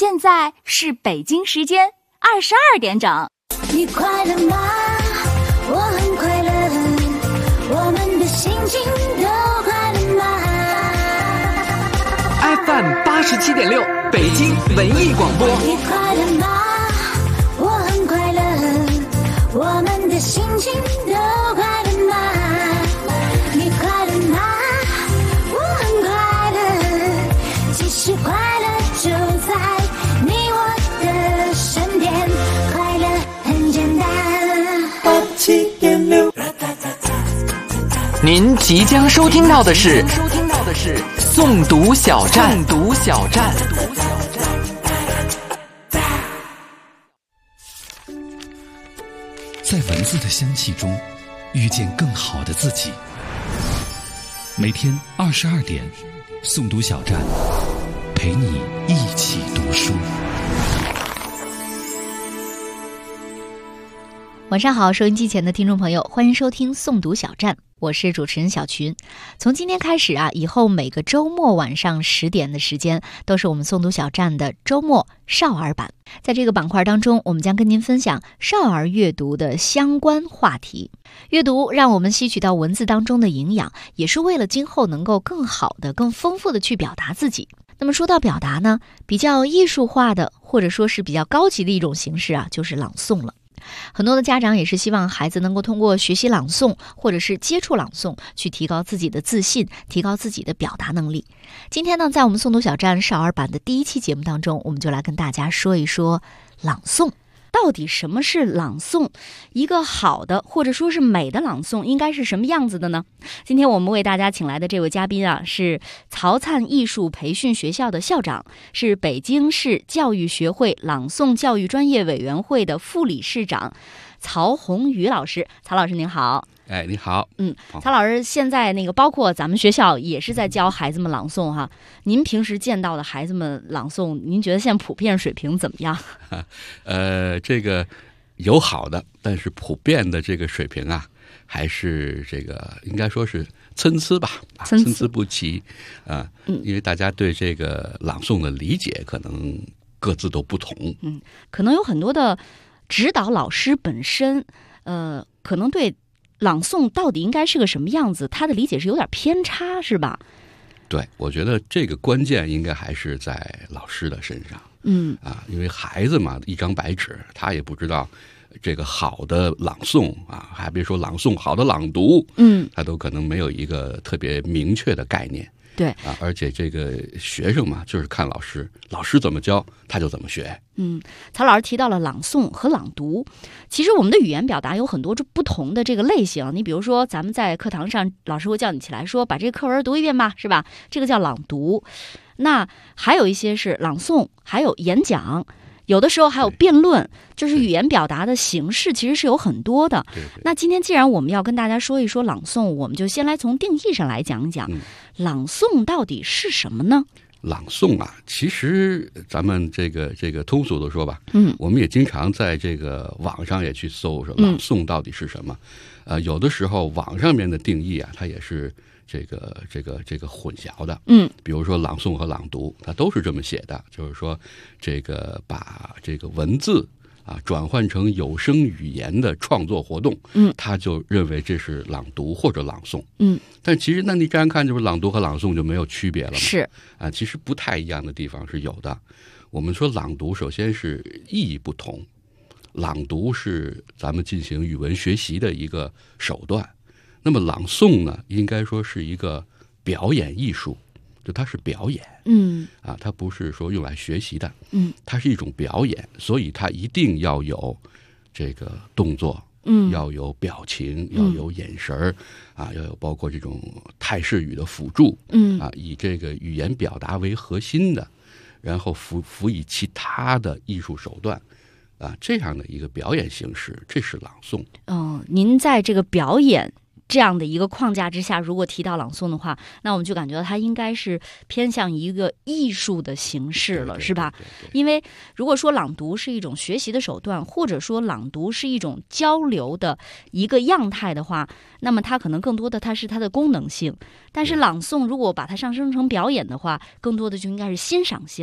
现在是北京时间22点整。 你快乐吗？我很快乐，我们的心情都快乐吗？ FM 87.6北京文艺广播。 你快乐吗？我很快乐，我们的心情都快乐吗？你快乐吗？我很快乐，其实快乐就在你我的身边，快乐很简单。87.6。 您即将收听到的是诵读小站。 在文字的香气中遇见更好的自己。每天22点，诵读小站陪你一起读书。 晚上好，收音机前的听众朋友，欢迎收听诵读小站，我是主持人小群。从今天开始以后每个周末晚上10点的时间都是我们诵读小站的周末少儿版。在这个板块当中，我们将跟您分享少儿阅读的相关话题。阅读让我们吸取到文字当中的营养，也是为了今后能够更好的、更丰富的去表达自己。那么说到表达呢，比较艺术化的或者说是比较高级的一种形式就是朗诵了。很多的家长也是希望孩子能够通过学习朗诵或者是接触朗诵去提高自己的自信，提高自己的表达能力。今天呢，在我们诵读小站少儿版的第1期节目当中，我们就来跟大家说一说朗诵。到底什么是朗诵？一个好的或者说是美的朗诵应该是什么样子的呢？今天我们为大家请来的这位嘉宾是曹灿艺术培训学校的校长，是北京市教育学会朗诵教育专业委员会的副理事长曹宏宇老师。曹老师您好。 你好。 曹老师，现在包括咱们学校也是在教孩子们朗诵哈。您平时见到的孩子们朗诵，您觉得现在普遍水平怎么样？ 这个有好的，但是普遍的这个水平还是这个应该说是参差吧，参差不齐因为大家对这个朗诵的理解可能各自都不同。 可能有很多的指导老师本身可能对朗诵到底应该是个什么样子，他的理解是有点偏差，是吧？ 对，我觉得这个关键应该还是在老师的身上。因为孩子嘛，一张白纸，他也不知道这个好的朗诵还别说朗诵，好的朗读，他都可能没有一个特别明确的概念。 对而且这个学生嘛，就是看老师怎么教，他就怎么学。 曹老师提到了朗诵和朗读，其实我们的语言表达有很多不同的这个类型。你比如说，咱们在课堂上，老师会叫你起来说，把这个课文读一遍吧，是吧？这个叫朗读。那还有一些是朗诵，还有演讲。有的时候还有辩论，就是语言表达的形式其实是有很多的。 对。 那今天既然我们要跟大家说一说朗诵，我们就先来从定义上来讲一讲，朗诵到底是什么呢？ 朗诵其实咱们这个通俗的说吧，我们也经常在这个网上也去搜说朗诵到底是什么。有的时候网上面的定义它也是这个混淆的。比如说朗诵和朗读，它都是这么写的，就是说这个把这个文字转换成有声语言的创作活动，他就认为这是朗读或者朗诵。但其实那你这样看，就是朗读和朗诵就没有区别了吗？ 是其实不太一样的地方是有的。我们说朗读，首先是意义不同，朗读是咱们进行语文学习的一个手段，那么朗诵呢，应该说是一个表演艺术，就它是表演。它不是说用来学习的。它是一种表演，所以它一定要有这个动作，要有表情，要有眼神要有包括这种态势语的辅助，以这个语言表达为核心的，然后辅以其他的艺术手段这样的一个表演形式，这是朗诵。 您在这个表演这样的一个框架之下，如果提到朗诵的话，那我们就感觉到它应该是偏向一个艺术的形式了，是吧？因为如果说朗读是一种学习的手段，或者说朗读是一种交流的一个样态的话，那么它可能更多的它是它的功能性。但是朗诵如果把它上升成表演的话，更多的就应该是欣赏性了。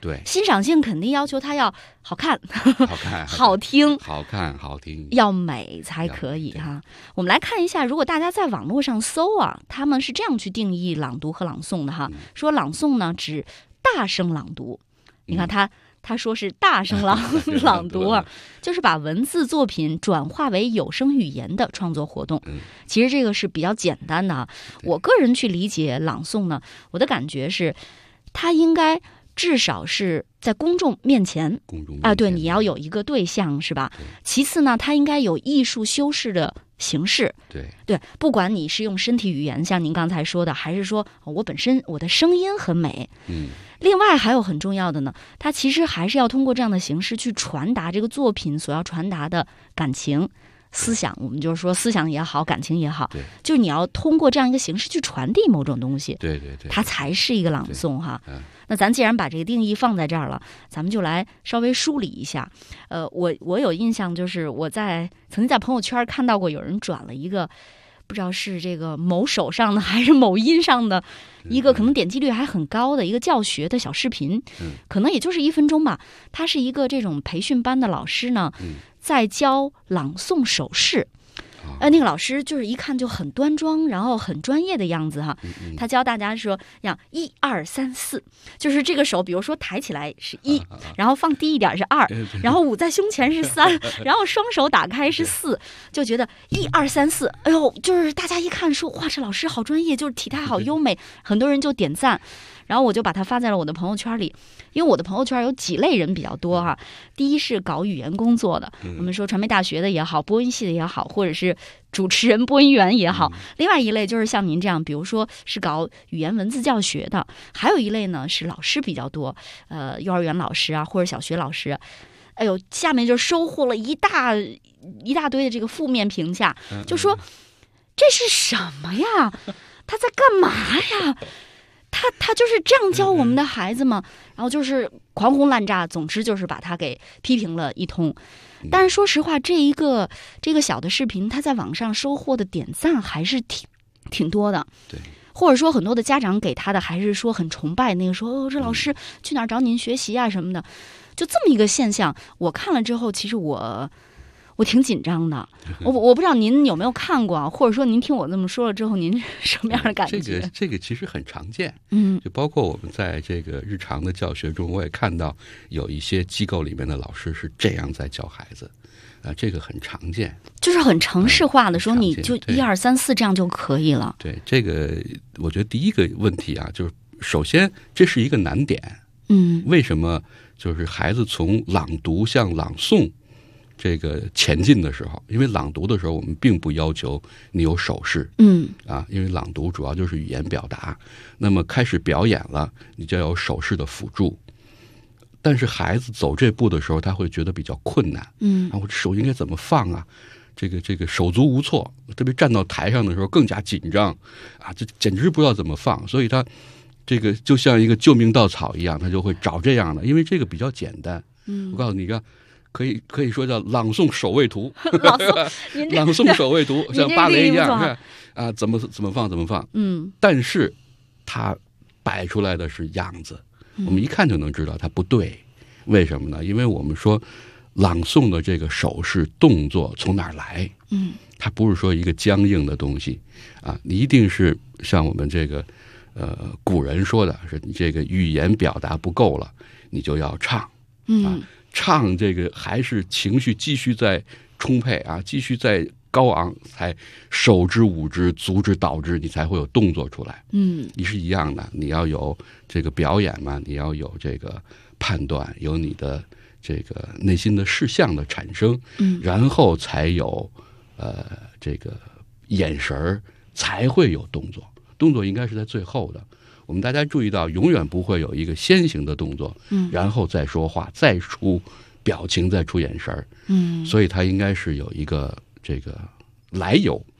对， 欣赏性肯定要求它要好看、 好看、 好听、 好看、好听， 要美才可以哈。我们来看一下，如果大家在网络上搜啊，他们是这样去定义朗读和朗诵的哈，说朗诵呢指大声朗读。你看他说是大声朗读啊，就是把文字作品转化为有声语言的创作活动。其实这个是比较简单的啊。我个人去理解朗诵呢，我的感觉是，它应该至少是在公众面前啊，对，你要有一个对象是吧？其次呢，它应该有艺术修饰的形式。对，不管你是用身体语言，像您刚才说的，还是说我本身我的声音很美。另外还有很重要的呢，它其实还是要通过这样的形式去传达这个作品所要传达的感情、思想。我们就是说，思想也好，感情也好，就是你要通过这样一个形式去传递某种东西， 对， 它才是一个朗诵哈。那咱既然把这个定义放在这儿了，咱们就来稍微梳理一下。我有印象，就是我曾经在朋友圈看到过有人转了一个，不知道是这个某手上的还是某音上的一个可能点击率还很高的一个教学的小视频，可能也就是1分钟吧。他是一个这种培训班的老师呢，在教朗诵手势。那个老师就是一看就很端庄，然后很专业的样子哈。他教大家说，像1、2、3、4，就是这个手，比如说抬起来是1，然后放低一点是2，然后捂在胸前是3，然后双手打开是4，就觉得1、2、3、4，哎呦，就是大家一看说，哇，这老师好专业，就是体态好优美，很多人就点赞。然后我就把它发在了我的朋友圈里，因为我的朋友圈有几类人比较多哈。第一是搞语言工作的，我们说传媒大学的也好，播音系的也好，或者是主持人、播音员也好。另外一类就是像您这样，比如说是搞语言文字教学的，还有一类呢是老师比较多，幼儿园老师啊，或者小学老师。哎呦，下面就收获了一大堆的这个负面评价，就说这是什么呀？他在干嘛呀？他就是这样教我们的孩子吗？然后就是狂轰滥炸，总之就是把他给批评了一通。但是说实话，这个小的视频，他在网上收获的点赞还是挺多的。 对， 或者说很多的家长给他的还是说很崇拜，那个说这老师去哪儿找您学习啊什么的，就这么一个现象。我看了之后，其实我挺紧张的。我不知道您有没有看过啊，或者说您听我这么说了之后，您什么样的感觉？ 这个其实很常见，就包括我们在这个日常的教学中，我也看到有一些机构里面的老师是这样在教孩子，这个很常见， 就是很程式化的说，你就1、2、3、4这样就可以了。 对，这个我觉得第一个问题啊，就是首先这是一个难点，为什么就是孩子从朗读向朗诵这个前进的时候，因为朗读的时候我们并不要求你有手势，因为朗读主要就是语言表达，那么开始表演了，你就要有手势的辅助。但是孩子走这步的时候，他会觉得比较困难，我这手应该怎么放啊？这个手足无措，特别站到台上的时候更加紧张啊，这简直不知道怎么放，所以他这个就像一个救命稻草一样，他就会找这样的，因为这个比较简单。我告诉你个。可以说叫朗诵手绘图，朗诵手绘图像芭蕾一样，看啊，怎么放，但是它摆出来的是样子，我们一看就能知道它不对。为什么呢？因为我们说朗诵的这个手势动作从哪儿来？它不是说一个僵硬的东西啊，你一定是像我们这个古人说的，是你这个语言表达不够了，你就要唱，唱这个还是情绪继续在充沛啊，继续在高昂，才手之舞之足之蹈之，你才会有动作出来。你是一样的，你要有这个表演嘛，你要有这个判断，有你的这个内心的事项的产生，然后才有这个眼神，才会有动作。动作应该是在最后的。我们大家注意到，永远不会有一个先行的动作，然后再说话，再出表情，再出眼神，所以它应该是有一个这个来由，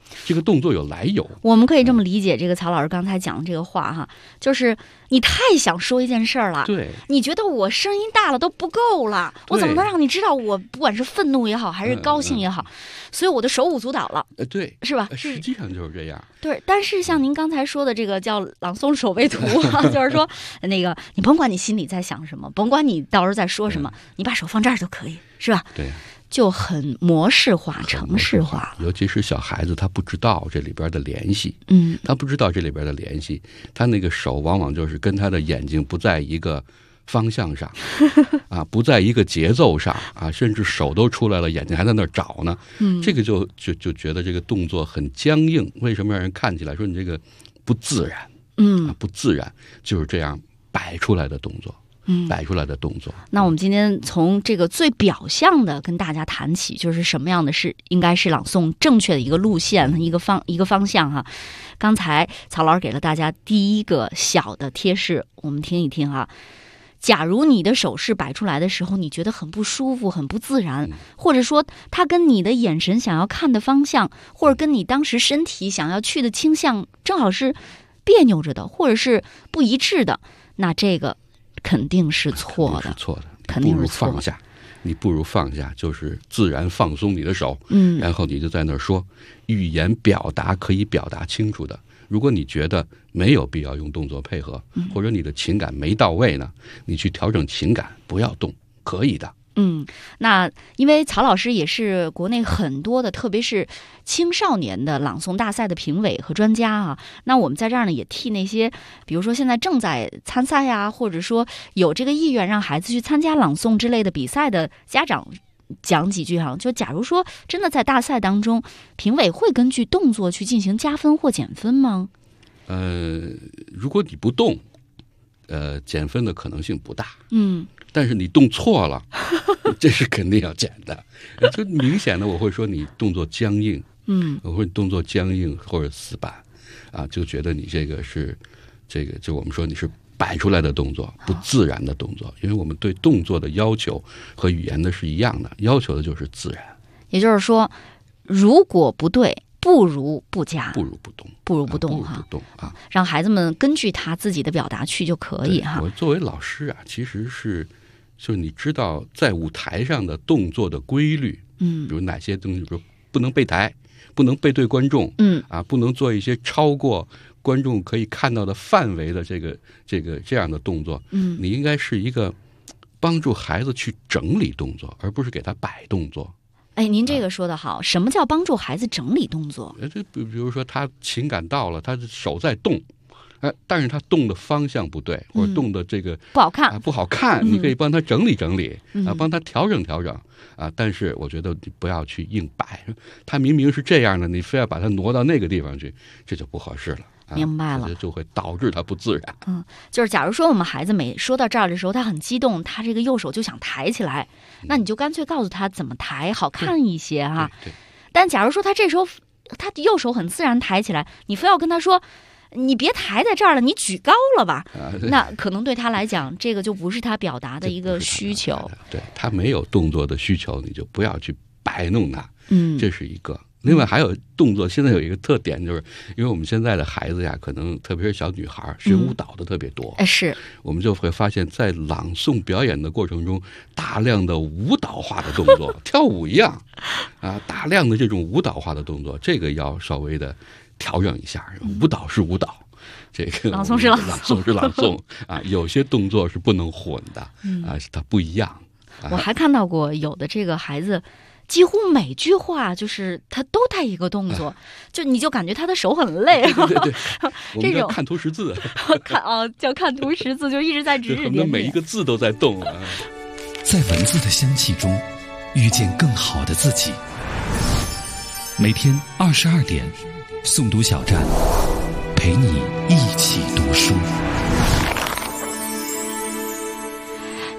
这个动作有来由。 我们可以这么理解这个曹老师刚才讲的这个话哈，就是你太想说一件事儿了， 对， 你觉得我声音大了都不够了，我怎么能让你知道我不管是愤怒也好，还是高兴也好，所以我的手舞足蹈了， 对， 是吧？ 实际上就是这样。 对，但是像您刚才说的这个叫朗诵手背图啊，就是说那个你甭管你心里在想什么，甭管你到时候在说什么，你把手放这儿就可以，是吧？ 对。 就很模式化、程式化， 尤其是小孩子，他不知道这里边的联系，他不知道这里边的联系，他那个手往往就是跟他的眼睛不在一个方向上，啊，不在一个节奏上啊，甚至手都出来了，眼睛还在那儿找呢，这个就觉得这个动作很僵硬，为什么让人看起来说你这个不自然？不自然，就是这样摆出来的动作。摆出来的动作。 那我们今天从这个最表象的跟大家谈起，就是什么样的是应该是朗诵正确的一个路线，一个方向哈。刚才曹老师给了大家第一个小的贴士，我们听一听哈。假如你的手势摆出来的时候，你觉得很不舒服、很不自然，或者说它跟你的眼神想要看的方向，或者跟你当时身体想要去的倾向正好是别扭着的，或者是不一致的，那这个肯定是错的，肯定是错的。 你不如放下，就是自然放松你的手，然后你就在那儿说，语言表达可以表达清楚的。如果你觉得没有必要用动作配合，或者你的情感没到位呢，你去调整情感，不要动，可以的。 那因为曹老师也是国内很多的，特别是青少年的朗诵大赛的评委和专家啊。那我们在这儿呢，也替那些比如说现在正在参赛呀，或者说有这个意愿让孩子去参加朗诵之类的比赛的家长讲几句哈。就假如说真的在大赛当中，评委会根据动作去进行加分或减分吗？ 如果你不动，减分的可能性不大。但是你动错了，这是肯定要减的。就明显的，我会说你动作僵硬，我会动作僵硬或者死板，啊，就觉得你这个是就我们说你是摆出来的动作，不自然的动作。因为我们对动作的要求和语言的是一样的，要求的就是自然。 也就是说，如果不对，不如不加， 不如不动， 不如不动哈， 不动啊， 让孩子们根据他自己的表达去就可以哈。 我作为老师啊，其实就是你知道在舞台上的动作的规律，比如哪些东西，比如不能背台，不能背对观众，不能做一些超过观众可以看到的范围的这样的动作，你应该是一个帮助孩子去整理动作，而不是给他摆动作。 哎，您这个说得好，什么叫帮助孩子整理动作？ 比如说他情感到了，他的手在动。但是他动的方向不对，或者动的这个不好看， 不好看，你可以帮他整理整理，帮他调整调整啊。但是我觉得你不要去硬摆，他明明是这样的，你非要把它挪到那个地方去，这就不合适了。 明白了， 就会导致他不自然。 就是假如说我们孩子每说到这儿的时候，他很激动，他这个右手就想抬起来，那你就干脆告诉他怎么抬好看一些哈。但假如说他这时候他右手很自然抬起来，你非要跟他说，你别抬在这儿了，你举高了吧？那可能对他来讲，这个就不是他表达的一个需求。 对，他没有动作的需求，你就不要去摆弄他。这是一个。另外还有动作，现在有一个特点，就是因为我们现在的孩子呀，可能特别是小女孩学舞蹈的特别多。 是， 我们就会发现，在朗诵表演的过程中，大量的舞蹈化的动作，跳舞一样啊，大量的这种舞蹈化的动作，这个要稍微的调整一下。舞蹈是舞蹈，这个朗诵是朗诵是朗诵啊，有些动作是不能混的啊，它不一样。 我还看到过有的这个孩子，几乎每句话就是他都带一个动作，就你就感觉他的手很累。 对，这种看图识字， 叫看图识字，就一直在指指点点， 每一个字都在动啊。 在文字的香气中，遇见更好的自己。每天22点，诵读小站，陪你一起读书。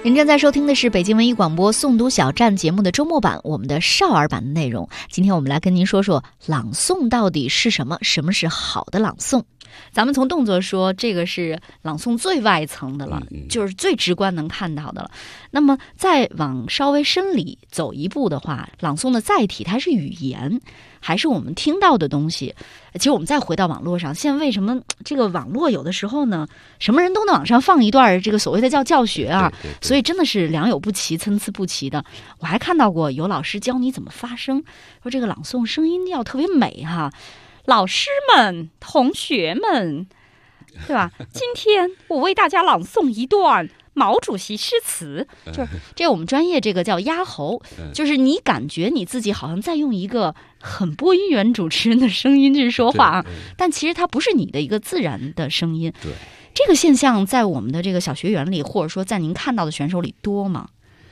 您正在收听的是北京文艺广播诵读小站节目的周末版，我们的少儿版的内容。今天我们来跟您说说朗诵到底是什么，什么是好的朗诵。咱们从动作说，这个是朗诵最外层的了，就是最直观能看到的了。那么再往稍微深里走一步的话，朗诵的载体它是语言，还是我们听到的东西？其实我们再回到网络上，现在为什么这个网络有的时候呢，什么人都能往上放一段这个所谓的叫教学啊，所以真的是良莠不齐、参差不齐的。我还看到过有老师教你怎么发声，说这个朗诵声音要特别美哈。老师们、同学们，对吧？今天我为大家朗诵一段毛主席诗词，就是这我们专业这个叫压喉，就是你感觉你自己好像在用一个很播音员主持人的声音去说话啊，但其实它不是你的一个自然的声音。 对， 这个现象在我们的这个小学员里，或者说在您看到的选手里多吗？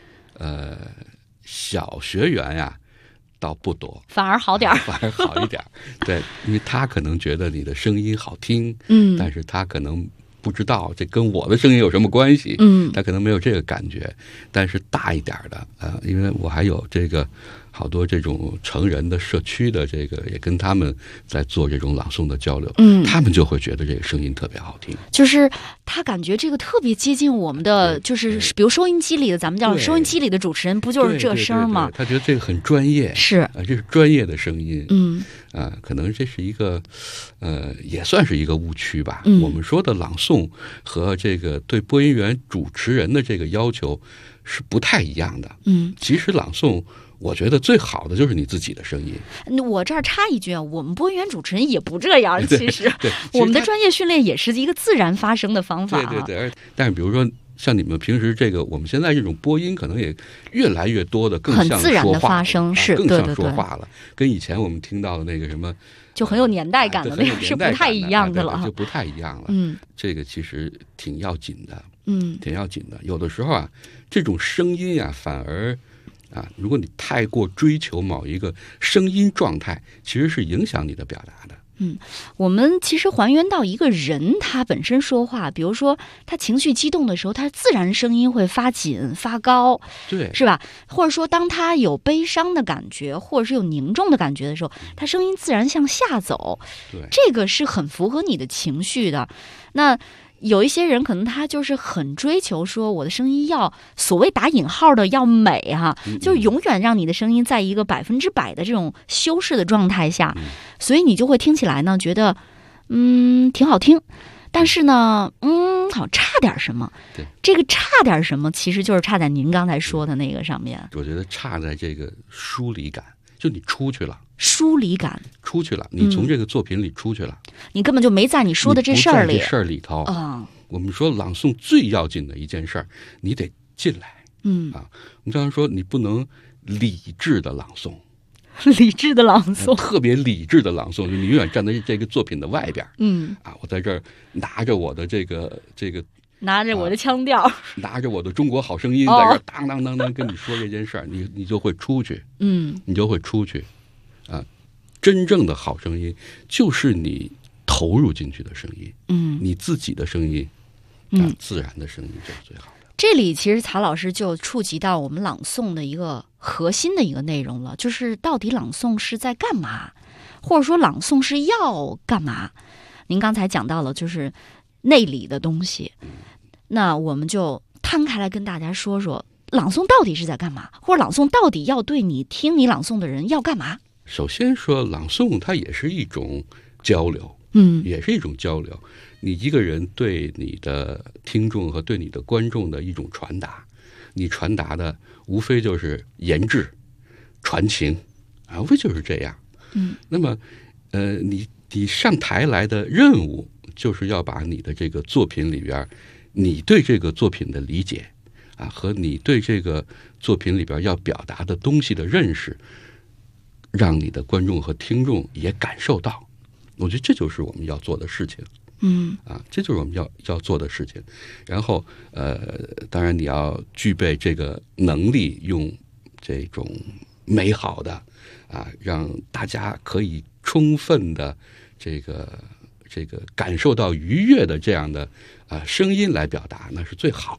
小学员呀，倒不多， 反而好点儿， 反而好一点。对，因为他可能觉得你的声音好听，但是他可能不知道这跟我的声音有什么关系，他可能没有这个感觉。但是大一点的，因为我还有这个好多这种成人的社区的这个，也跟他们在做这种朗诵的交流，他们就会觉得这个声音特别好听， 就是他感觉这个特别接近我们的，就是比如收音机里的，咱们叫收音机里的主持人，不就是这声吗？ 他觉得这个很专业， 是这是专业的声音，可能这是一个，也算是一个误区吧。我们说的朗诵和这个对播音员主持人的这个要求是不太一样的。其实朗诵，我觉得最好的就是你自己的声音。 我这儿插一句啊，我们播音员主持人也不这样，其实我们的专业训练也是一个自然发声的方法。 对，但是比如说像你们平时这个，我们现在这种播音可能也越来越多的更像说话， 很自然的发声，是更像说话了，跟以前我们听到的那个什么就很有年代感的那个是不太一样的了， 就不太一样了。这个其实挺要紧的，挺要紧的。有的时候啊，这种声音啊，反而如果你太过追求某一个声音状态，其实是影响你的表达的。 我们其实还原到一个人他本身说话，比如说他情绪激动的时候，他自然声音会发紧发高， 对， 是吧？或者说当他有悲伤的感觉，或者是有凝重的感觉的时候，他声音自然向下走， 对， 这个是很符合你的情绪的。那有一些人可能他就是很追求说我的声音要所谓打引号的要美哈，就是永远让你的声音在一个100%的这种修饰的状态下，所以你就会听起来呢觉得挺好听，但是呢好像差点什么。 对， 这个差点什么其实就是差在您刚才说的那个上面。 我觉得差在这个疏离感，就你出去了， 疏离感出去了，你从这个作品里出去了， 你根本就没在你说的这事儿里。 这事儿里头我们说朗诵最要紧的一件事儿，你得进来。我们常常说你不能理智的朗诵， 理智的朗诵， 特别理智的朗诵，就你永远站在这个作品的外边。我在这儿拿着我的这个拿着我的腔调， 拿着我的中国好声音，在这儿当当当当跟你说这件事儿，你就会出去，你就会出去，真正的好声音就是你投入进去的声音，你自己的声音，自然的声音就是最好的。 这里其实曹老师就触及到我们朗诵的一个核心的一个内容了，就是到底朗诵是在干嘛，或者说朗诵是要干嘛？您刚才讲到了就是内里的东西，那我们就摊开来跟大家说说，朗诵到底是在干嘛，或者朗诵到底要对你听你朗诵的人要干嘛？ 首先说，朗诵它也是一种交流，也是一种交流。你一个人对你的听众和对你的观众的一种传达，你传达的无非就是言志、传情，无非就是这样。那么，你上台来的任务就是要把你的这个作品里边，你对这个作品的理解和你对这个作品里边要表达的东西的认识，让你的观众和听众也感受到。我觉得这就是我们要做的事情。这就是我们要做的事情。然后当然你要具备这个能力，用这种美好的让大家可以充分的这个感受到愉悦的这样的声音来表达，那是最好了。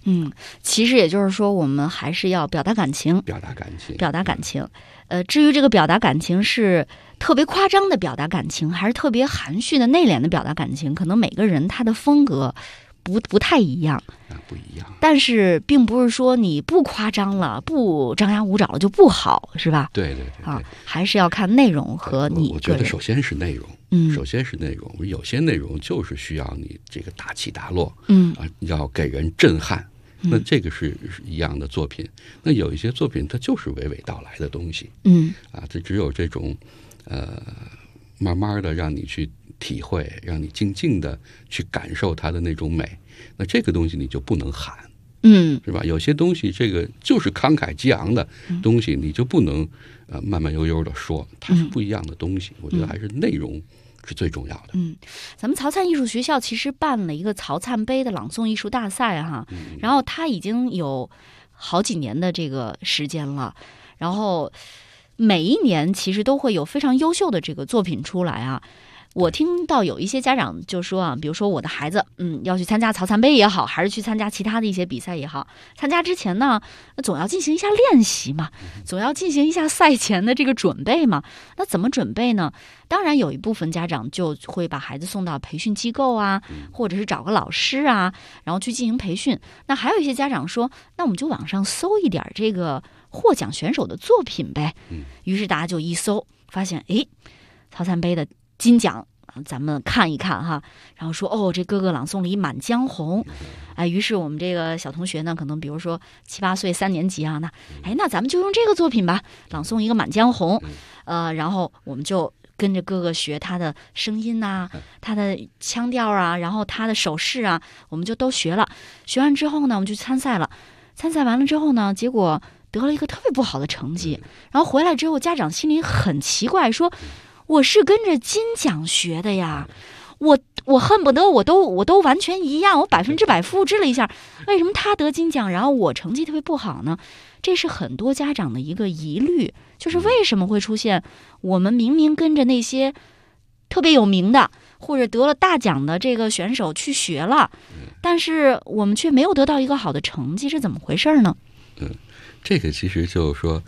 其实也就是说，我们还是要表达感情， 表达感情， 表达感情。至于这个表达感情是特别夸张的表达感情，还是特别含蓄的内敛的表达感情，可能每个人他的风格不太一样。 不一样。 但是并不是说你不夸张了，不张牙舞爪了就不好，是吧？ 对啊， 还是要看内容和你我觉得首先是内容，首先是内容。有些内容就是需要你这个大起大落，要给人震撼。那这个是一样的作品。那有一些作品它就是娓娓道来的东西，这只有这种慢慢的让你去体会，让你静静的去感受它的那种美。那这个东西你就不能喊，是吧？有些东西这个就是慷慨激昂的东西，你就不能慢慢悠悠的说，它是不一样的东西。我觉得还是内容是最重要的。 咱们曹灿艺术学校其实办了一个曹灿杯的朗诵艺术大赛哈，然后它已经有好几年的这个时间了，然后每一年其实都会有非常优秀的这个作品出来啊。我听到有一些家长就说啊，比如说我的孩子，要去参加曹灿杯也好，还是去参加其他的一些比赛也好，参加之前呢，那总要进行一下练习嘛，总要进行一下赛前的这个准备嘛。那怎么准备呢？当然有一部分家长就会把孩子送到培训机构啊，或者是找个老师啊，然后去进行培训。那还有一些家长说，那我们就网上搜一点这个获奖选手的作品呗。于是大家就一搜，发现曹灿杯的金奖，咱们看一看哈，然后说这哥哥朗诵了一《满江红》，于是我们这个小同学呢，可能比如说7、8岁3年级啊，那咱们就用这个作品吧，朗诵一个《满江红》，然后我们就跟着哥哥学他的声音啊，他的腔调啊，然后他的手势啊，我们就都学了。学完之后呢，我们就参赛了。参赛完了之后呢，结果得了一个特别不好的成绩。然后回来之后，家长心里很奇怪，说我是跟着金奖学的呀，我恨不得我都完全一样，我100%复制了一下，为什么他得金奖，然后我成绩特别不好呢？这是很多家长的一个疑虑，就是为什么会出现我们明明跟着那些特别有名的或者得了大奖的这个选手去学了，但是我们却没有得到一个好的成绩，是怎么回事呢？ 这个其实就是说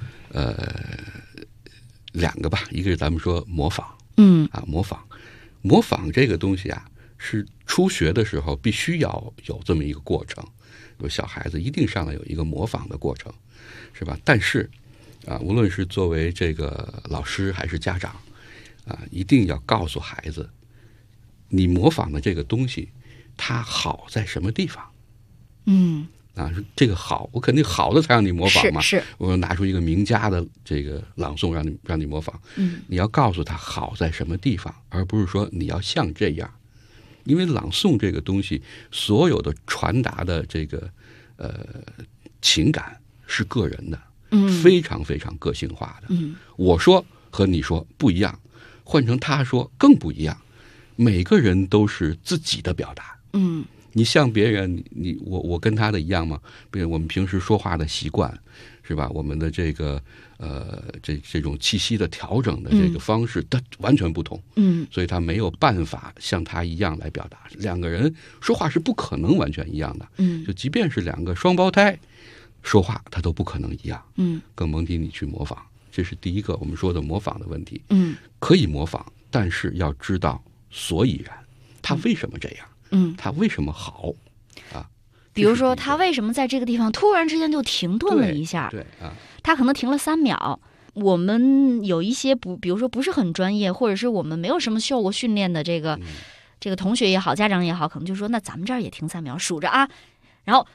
两个吧，一个是咱们说模仿，模仿这个东西啊，是初学的时候必须要有这么一个过程，有小孩子一定上来有一个模仿的过程，是吧？但是无论是作为这个老师还是家长一定要告诉孩子，你模仿的这个东西，它好在什么地方？这个好，我肯定好的才让你模仿嘛。 是， 我拿出一个名家的这个朗诵让你模仿。你要告诉他好在什么地方，而不是说你要像这样。因为朗诵这个东西，所有的传达的这个情感是个人的，非常非常个性化的。我说和你说不一样，换成他说更不一样。每个人都是自己的表达。你像别人，我跟他的一样吗？比如我们平时说话的习惯，是吧？我们的这个这种气息的调整的这个方式，它完全不同。所以他没有办法像他一样来表达。两个人说话是不可能完全一样的。就即便是两个双胞胎说话，他都不可能一样。更甭提你去模仿。这是第一个我们说的模仿的问题。可以模仿，但是要知道所以然，他为什么这样？他为什么好比如说他为什么在这个地方突然之间就停顿了一下？他可能停了3秒。我们有一些比如说不是很专业，或者是我们没有什么受过训练的这个同学也好，家长也好，可能就说那咱们这儿也停3秒，数着然后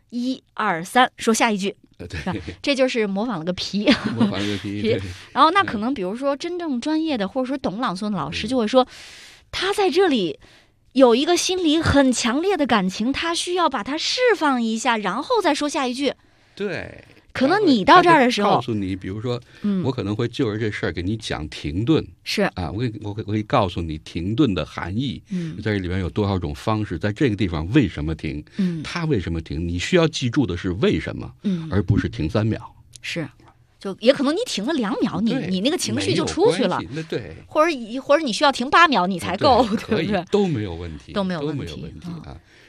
1、2、3，说下一句。这就是模仿了个皮。然后那可能比如说真正专业的或者说懂朗诵的老师就会说，他在这里有一个心里很强烈的感情，他需要把它释放一下，然后再说下一句。 对， 可能你到这儿的时候， 告诉你，比如说，我可能会就着这事儿给你讲停顿。 是我可以告诉你停顿的含义。在这里面有多少种方式，在这个地方为什么停？他为什么停？你需要记住的是为什么，而不是停3秒。 是。就也可能你停了2秒，你那个情绪就出去了。 对，或者你需要停8秒你才够， 对不对？都没有问题， 都没有问题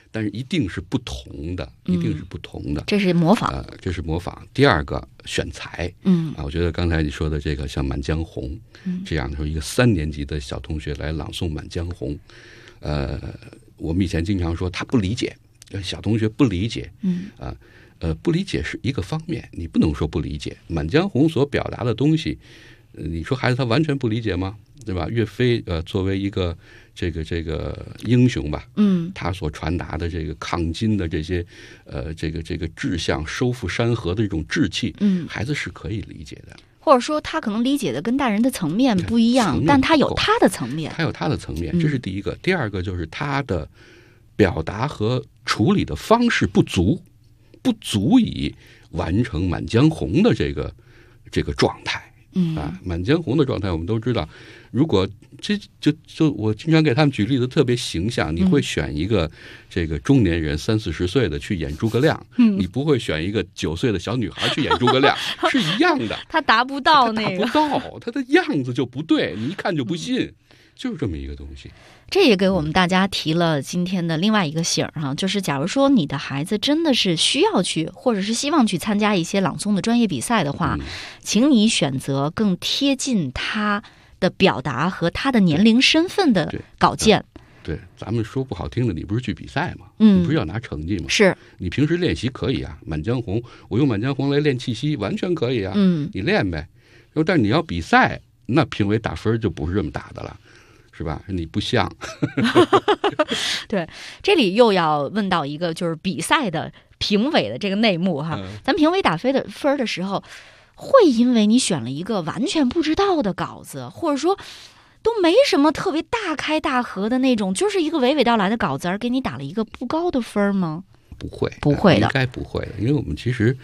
但是一定是不同的，一定是不同的。 这是模仿， 这是模仿。第二个选材，我觉得刚才你说的这个像《满江红》这样的时候，一个3年级的小同学来朗诵《满江红》，我们以前经常说他不理解，小同学不理解，不理解是一个方面，你不能说不理解。《满江红》所表达的东西，你说孩子他完全不理解吗？对吧？岳飞作为一个这个英雄吧，他所传达的这个抗金的这些这个志向，收复山河的这种志气，孩子是可以理解的。 或者说他可能理解的跟大人的层面不一样，但他有他的层面， 他有他的层面，这是第一个。第二个就是他的表达和处理的方式不足以完成《满江红》的这个状态。《满江红》的状态我们都知道，如果就我经常给他们举例子特别形象，你会选一个这个中年人30-40岁的去演诸葛亮，你不会选一个9岁的小女孩去演诸葛亮，是一样的。 他达不到那个， 达不到，他的样子就不对，你一看就不信，就是这么一个东西。 这也给我们大家提了今天的另外一个醒儿哈，就是假如说你的孩子真的是需要去，或者是希望去参加一些朗诵的专业比赛的话，请你选择更贴近他的表达和他的年龄身份的稿件。 对，咱们说不好听的，你不是去比赛吗？你不是要拿成绩吗？ 是你平时练习可以啊，《满江红》我用《满江红》来练气息，完全可以啊。你练呗。但是你要比赛，那评委打分就不是这么打的了。是吧？你不像。 对，这里又要问到一个就是比赛的评委的这个内幕哈。咱评委打分的时候，会因为你选了一个完全不知道的稿子，或者说都没什么特别大开大合的那种，就是一个娓娓道来的稿子，而给你打了一个不高的分吗？ 不会， 不会的， 应该不会的，因为我们其实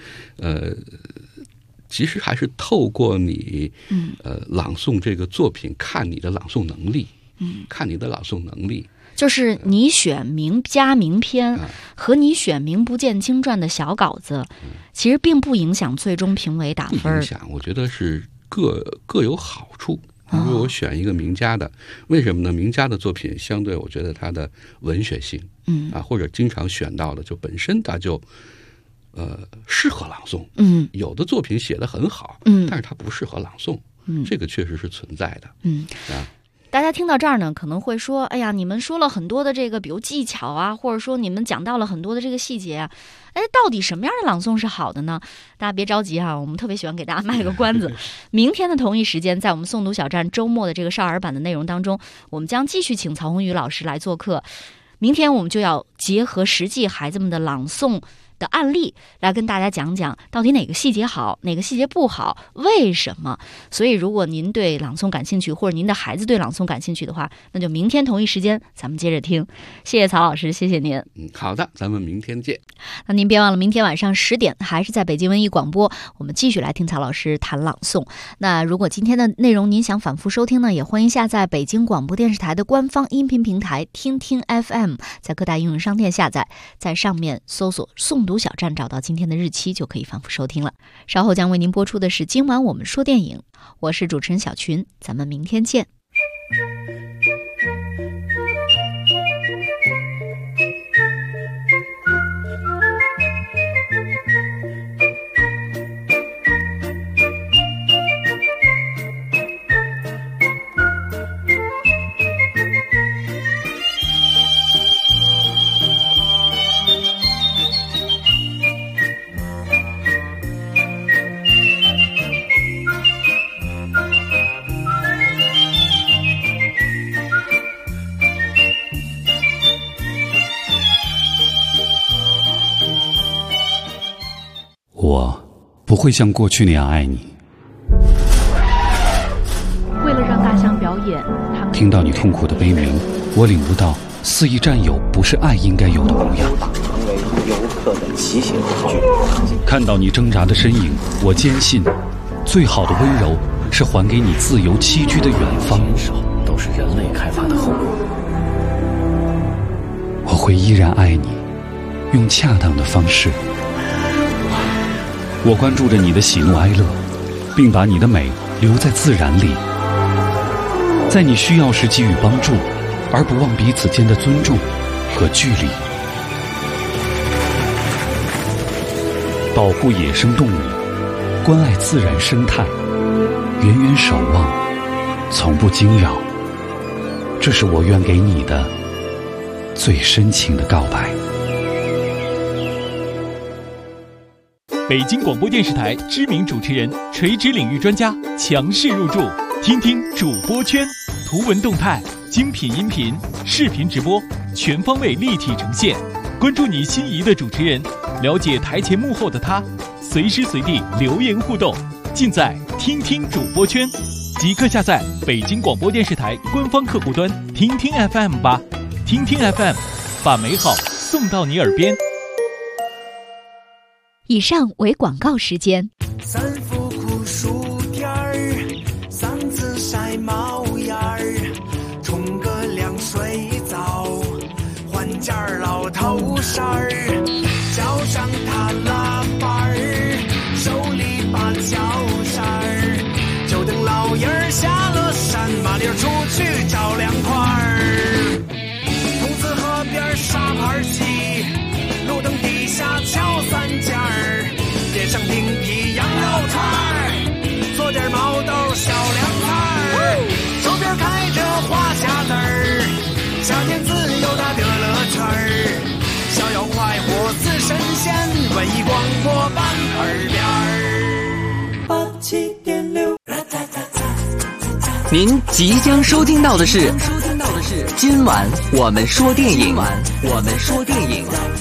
还是透过你朗诵这个作品，看你的朗诵能力。看你的朗诵能力， 就是你选名家名篇和你选名不见经传的小稿子，其实并不影响最终评委打分。不影响，我觉得是各有好处。比如我选一个名家的，为什么呢？名家的作品相对我觉得它的文学性，或者经常选到的就本身它就适合朗诵。有的作品写得很好，但是它不适合朗诵，这个确实是存在的。 大家听到这儿呢，可能会说，哎呀，你们说了很多的这个比如技巧啊，或者说你们讲到了很多的这个细节啊，到底什么样的朗诵是好的呢？大家别着急哈，我们特别喜欢给大家卖个关子。明天的同一时间，在我们诵读小站周末的这个少儿版的内容当中，我们将继续请曹宏宇老师来做客。明天我们就要结合实际孩子们的朗诵的案例来跟大家讲讲到底哪个细节好，哪个细节不好，为什么。所以如果您对朗诵感兴趣，或者您的孩子对朗诵感兴趣的话，那就明天同一时间咱们接着听。谢谢曹老师，谢谢您。 好的，咱们明天见。 那您别忘了明天晚上10点还是在北京文艺广播，我们继续来听曹老师谈朗诵。那如果今天的内容您想反复收听呢，也欢迎下载北京广播电视台的官方音频平台听听 FM， 在各大应用商店下载，在上面搜索诵读小站，找到今天的日期就可以反复收听了。稍后将为您播出的是今晚我们说电影，我是主持人小群，咱们明天见。 我不会像过去那样爱你。 为了让大象表演，他们听到你痛苦的悲鸣，我领悟到肆意占有不是爱应该有的模样。 成为游客的骑行工具。 看到你挣扎的身影，我坚信，最好的温柔是还给你自由栖居的远方。 都是人类开发的后果。 我会依然爱你，用恰当的方式。我关注着你的喜怒哀乐，并把你的美留在自然里，在你需要时给予帮助，而不忘彼此间的尊重和距离。 保护野生动物，关爱自然生态，远远守望，从不惊扰。这是我愿给你的最深情的告白。 北京广播电视台知名主持人、垂直领域专家强势入驻，听听主播圈，图文动态、精品音频、视频直播，全方位立体呈现。关注你心仪的主持人，了解台前幕后的他，随时随地留言互动，尽在听听主播圈。即刻下载北京广播电视台官方客户端听听 FM 吧，听听 FM， 把美好送到你耳边。 以上为广告时间。 三伏酷暑天儿，嗓子晒冒烟儿，冲个凉水澡，换件老头衫儿，脚上踏喇叭儿，手里把脚扇儿，就等老爷儿下了山，麻溜出去找凉快儿。筒子河边沙盘棋，路灯底下敲三尖儿，点上冰皮羊肉串儿，做点毛豆小凉菜儿，手边开着花匣子儿，夏天自由它的乐趣儿，逍遥快活似神仙，文艺广播伴耳边儿87.6。 您即将收听到的是今晚我们说电影。